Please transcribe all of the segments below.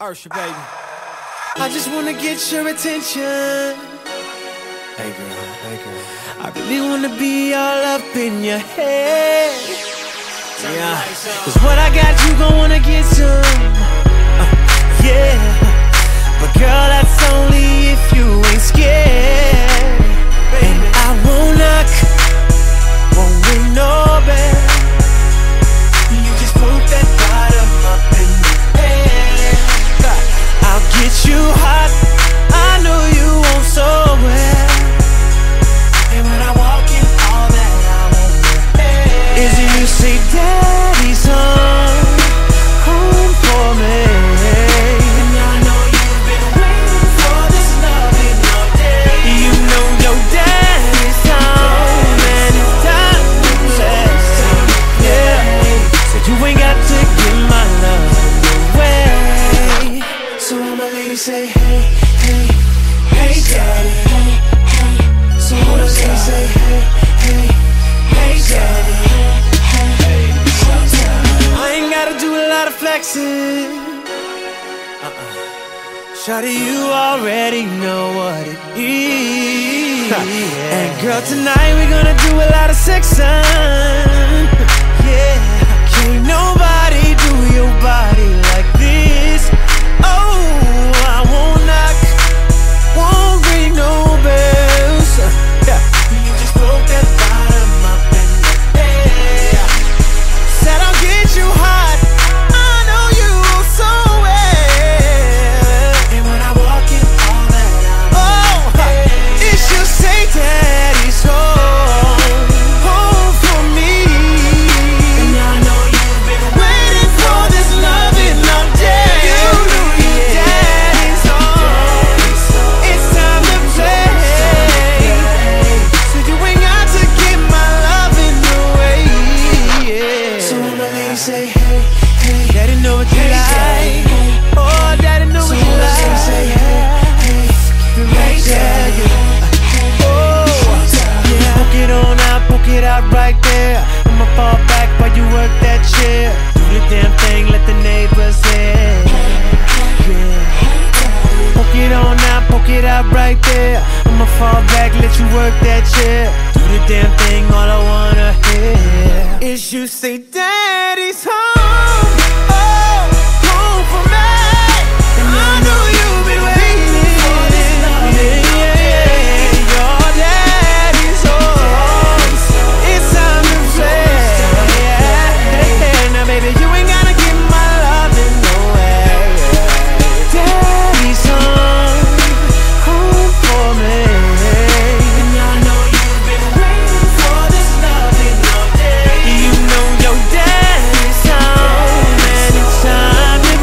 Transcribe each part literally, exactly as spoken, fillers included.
Usher, baby. I just wanna get your attention. Hey girl, hey girl. I really wanna be all up in your head. Yeah, cause what I got you gon' wanna get some. uh, Yeah, but girl, that's only if you ain't scared. And I won't knock, won't ring no bell. You just put that bottom up in the air. I'll get you hot, I know you want so well. And when I walk in, all that I want is you say, Daddy's home, home for me. And I know you've been waiting for this loving all day. You know your daddy's home, and it's time to play. Yeah, so you ain't got to give my love away. So all my ladies say, hey, hey, hey, daddy. Hey, hey. So all my ladies say, hey, hey, hey, daddy. Hey, hey. I ain't gotta do a lot of flexing. Uh-uh. Shawty, you already know what it is. Yeah. And girl, tonight we gonna do a lot of sexing. Yeah, can't nobody do your body like this. Oh, I won't knock, won't ring no bells. Yeah. You just broke that bottom up in the air. Said I'll get you hot, I know you so well. And when I walk in, all that I want, oh, it should say Daddy's home, home for me. And I know you've been waiting for this loving all day. You know your daddy's home, it's time to play. So you ain't got to give my loving away. Yeah. So when my lady say, hey, hey, daddy know what you like. Oh, daddy know what you like. Say, hey, hey, hey, daddy. Oh, yeah. Poke it on out, poke it out right there. I'ma fall back while you work that chair. Do the damn thing, let the neighbors hear. Yeah. Poke it on out, poke it out right there. I'ma fall back, let you work that chair. Do the damn thing, all I wanna hear is you say, Daddy's home, oh, home for me. And I know you've been waiting for this love. Yeah, yeah, yeah. Your daddy's home, it's time to play. Yeah. Now baby, you ain't gotta give my loving nowhere. Daddy's home, home for me. And I know you've been waiting for this loving all day. You know your daddy's home, and it's time to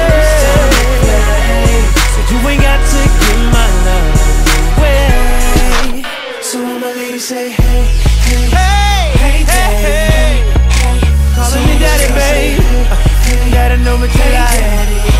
play. So you ain't got to give my love away. So all my ladies say, hey, hey, hey, hey, hey, hey. Calling me daddy, babe. Gotta know what you like.